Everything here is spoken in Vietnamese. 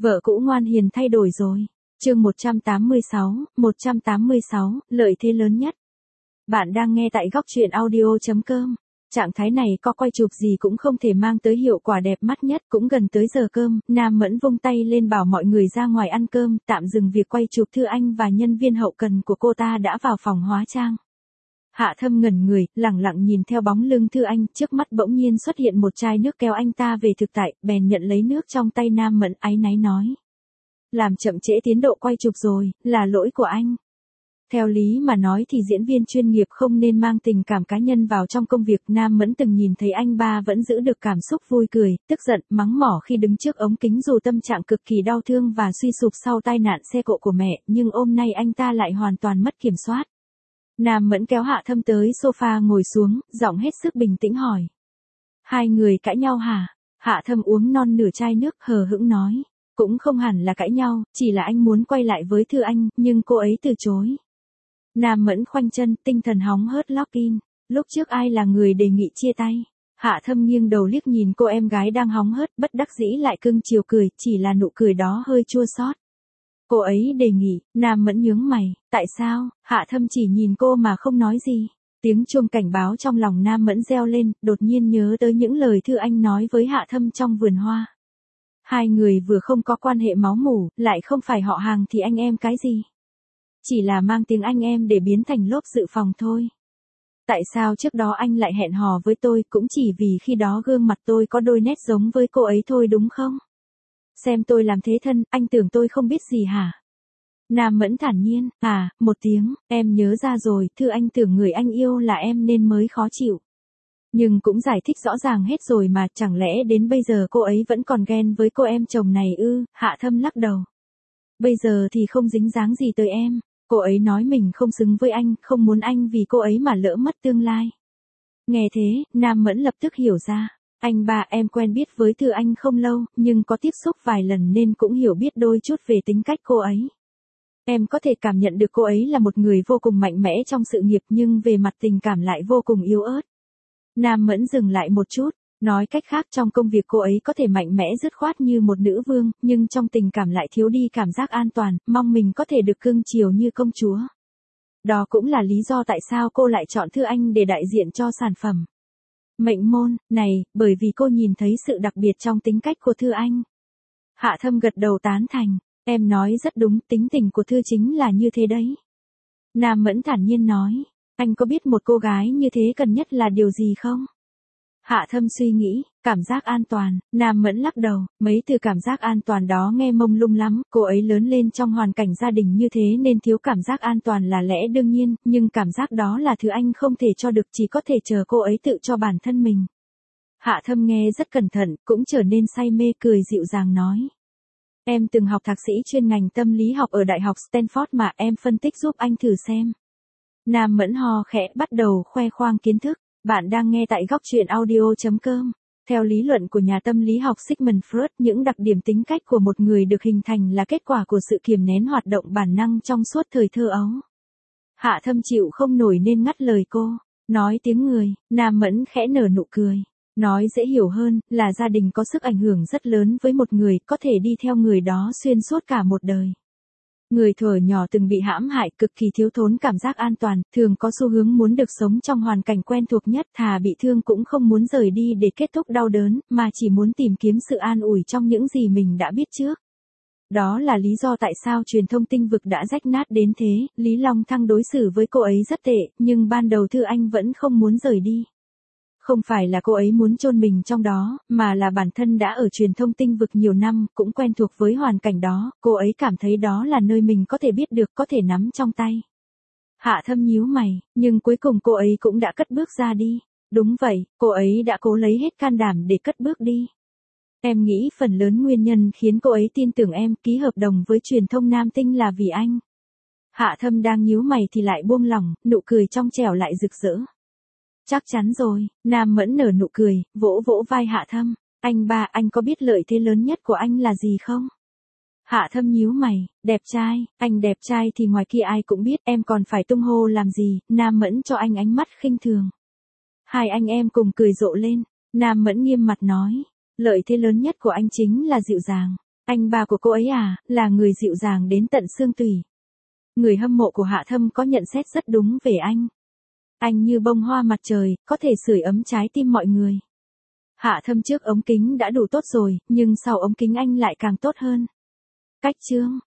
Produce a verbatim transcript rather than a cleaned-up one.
Vợ cũ ngoan hiền thay đổi rồi. Chương một trăm tám mươi sáu, một trăm tám mươi sáu, lợi thế lớn nhất. Bạn đang nghe tại góc truyện audio chấm com. Trạng thái này có quay chụp gì cũng không thể mang tới hiệu quả đẹp mắt nhất. Cũng gần tới giờ cơm, Nam Mẫn vung tay lên bảo mọi người ra ngoài ăn cơm, tạm dừng việc quay chụp. Thư Anh và nhân viên hậu cần của cô ta đã vào phòng hóa trang. Hạ Thâm ngẩn người, lẳng lặng nhìn theo bóng lưng Thư Anh, trước mắt bỗng nhiên xuất hiện một chai nước kéo anh ta về thực tại, bèn nhận lấy nước trong tay Nam Mẫn, áy náy nói. Làm chậm trễ tiến độ quay chụp rồi, là lỗi của anh. Theo lý mà nói thì diễn viên chuyên nghiệp không nên mang tình cảm cá nhân vào trong công việc. Nam Mẫn từng nhìn thấy anh ba vẫn giữ được cảm xúc vui cười, tức giận, mắng mỏ khi đứng trước ống kính dù tâm trạng cực kỳ đau thương và suy sụp sau tai nạn xe cộ của mẹ, nhưng hôm nay anh ta lại hoàn toàn mất kiểm soát. Nam Mẫn kéo Hạ Thâm tới sofa ngồi xuống, giọng hết sức bình tĩnh hỏi. Hai người cãi nhau hả? Hạ Thâm uống non nửa chai nước, hờ hững nói. Cũng không hẳn là cãi nhau, chỉ là anh muốn quay lại với Thư Anh, nhưng cô ấy từ chối. Nam Mẫn khoanh chân, tinh thần hóng hớt log in. Lúc trước ai là người đề nghị chia tay? Hạ Thâm nghiêng đầu liếc nhìn cô em gái đang hóng hớt, bất đắc dĩ lại cưng chiều cười, chỉ là nụ cười đó hơi chua xót. Cô ấy đề nghị. Nam Mẫn nhướng mày. Tại sao? Hạ Thâm chỉ nhìn cô mà không nói gì. Tiếng chuông cảnh báo trong lòng Nam Mẫn reo lên, đột nhiên nhớ tới những lời Thư Anh nói với Hạ Thâm trong vườn hoa. Hai người vừa không có quan hệ máu mủ, lại không phải họ hàng thì anh em cái gì? Chỉ là mang tiếng anh em để biến thành lốp dự phòng thôi. Tại sao trước đó anh lại hẹn hò với tôi, cũng chỉ vì khi đó gương mặt tôi có đôi nét giống với cô ấy thôi đúng không? Xem tôi làm thế thân, anh tưởng tôi không biết gì hả? Nam Mẫn thản nhiên. À, một tiếng, em nhớ ra rồi, Thư Anh tưởng người anh yêu là em nên mới khó chịu. Nhưng cũng giải thích rõ ràng hết rồi mà, chẳng lẽ đến bây giờ cô ấy vẫn còn ghen với cô em chồng này ư? Hạ Thâm lắc đầu. Bây giờ thì không dính dáng gì tới em. Cô ấy nói mình không xứng với anh, không muốn anh vì cô ấy mà lỡ mất tương lai. Nghe thế, Nam Mẫn lập tức hiểu ra. Anh ba, em quen biết với Thư Anh không lâu, nhưng có tiếp xúc vài lần nên cũng hiểu biết đôi chút về tính cách cô ấy. Em có thể cảm nhận được cô ấy là một người vô cùng mạnh mẽ trong sự nghiệp nhưng về mặt tình cảm lại vô cùng yếu ớt. Nam Mẫn dừng lại một chút, nói cách khác trong công việc cô ấy có thể mạnh mẽ dứt khoát như một nữ vương, nhưng trong tình cảm lại thiếu đi cảm giác an toàn, mong mình có thể được cưng chiều như công chúa. Đó cũng là lý do tại sao cô lại chọn Thư Anh để đại diện cho sản phẩm mệnh môn này, bởi vì cô nhìn thấy sự đặc biệt trong tính cách của Thư Anh. Hạ Thâm gật đầu tán thành. Em nói rất đúng, tính tình của Thư chính là như thế đấy. Nam Mẫn thản nhiên nói. Anh có biết một cô gái như thế cần nhất là điều gì không? Hạ Thâm suy nghĩ. Cảm giác an toàn. Nam Mẫn lắc đầu. Mấy từ cảm giác an toàn đó nghe mông lung lắm. Cô ấy lớn lên trong hoàn cảnh gia đình như thế nên thiếu cảm giác an toàn là lẽ đương nhiên, nhưng cảm giác đó là thứ anh không thể cho được, chỉ có thể chờ cô ấy tự cho bản thân mình. Hạ Thâm nghe rất cẩn thận, cũng trở nên say mê, cười dịu dàng nói. Em từng học thạc sĩ chuyên ngành tâm lý học ở Đại học Stanford mà, em phân tích giúp anh thử xem. Nam Mẫn ho khẽ, bắt đầu khoe khoang kiến thức. Bạn đang nghe tại góc truyện audio chấm com. Theo lý luận của nhà tâm lý học Sigmund Freud, những đặc điểm tính cách của một người được hình thành là kết quả của sự kiềm nén hoạt động bản năng trong suốt thời thơ ấu. Hạ Thâm chịu không nổi nên ngắt lời cô. Nói tiếng người. Nam Mẫn khẽ nở nụ cười. Nói dễ hiểu hơn, là gia đình có sức ảnh hưởng rất lớn với một người, có thể đi theo người đó xuyên suốt cả một đời. Người thuở nhỏ từng bị hãm hại, cực kỳ thiếu thốn cảm giác an toàn, thường có xu hướng muốn được sống trong hoàn cảnh quen thuộc nhất, thà bị thương cũng không muốn rời đi để kết thúc đau đớn, mà chỉ muốn tìm kiếm sự an ủi trong những gì mình đã biết trước. Đó là lý do tại sao truyền thông tinh vực đã rách nát đến thế. Lý Long Thăng đối xử với cô ấy rất tệ, nhưng ban đầu Thư Anh vẫn không muốn rời đi. Không phải là cô ấy muốn chôn mình trong đó, mà là bản thân đã ở truyền thông tinh vực nhiều năm, cũng quen thuộc với hoàn cảnh đó, cô ấy cảm thấy đó là nơi mình có thể biết được, có thể nắm trong tay. Hạ Thâm nhíu mày, nhưng cuối cùng cô ấy cũng đã cất bước ra đi. Đúng vậy, cô ấy đã cố lấy hết can đảm để cất bước đi. Em nghĩ phần lớn nguyên nhân khiến cô ấy tin tưởng em, ký hợp đồng với truyền thông Nam Tinh là vì anh. Hạ Thâm đang nhíu mày thì lại buông lỏng, nụ cười trong trẻo lại rực rỡ. Chắc chắn rồi. Nam Mẫn nở nụ cười, vỗ vỗ vai Hạ Thâm. Anh ba, anh có biết lợi thế lớn nhất của anh là gì không? Hạ Thâm nhíu mày. Đẹp trai. Anh đẹp trai thì ngoài kia ai cũng biết, em còn phải tung hô làm gì? Nam Mẫn cho anh ánh mắt khinh thường. Hai anh em cùng cười rộ lên. Nam Mẫn nghiêm mặt nói. Lợi thế lớn nhất của anh chính là dịu dàng. Anh ba của cô ấy à, là người dịu dàng đến tận xương tủy. Người hâm mộ của Hạ Thâm có nhận xét rất đúng về anh. Anh như bông hoa mặt trời, có thể sưởi ấm trái tim mọi người. Hạ Thâm trước ống kính đã đủ tốt rồi, nhưng sau ống kính anh lại càng tốt hơn. Cách chương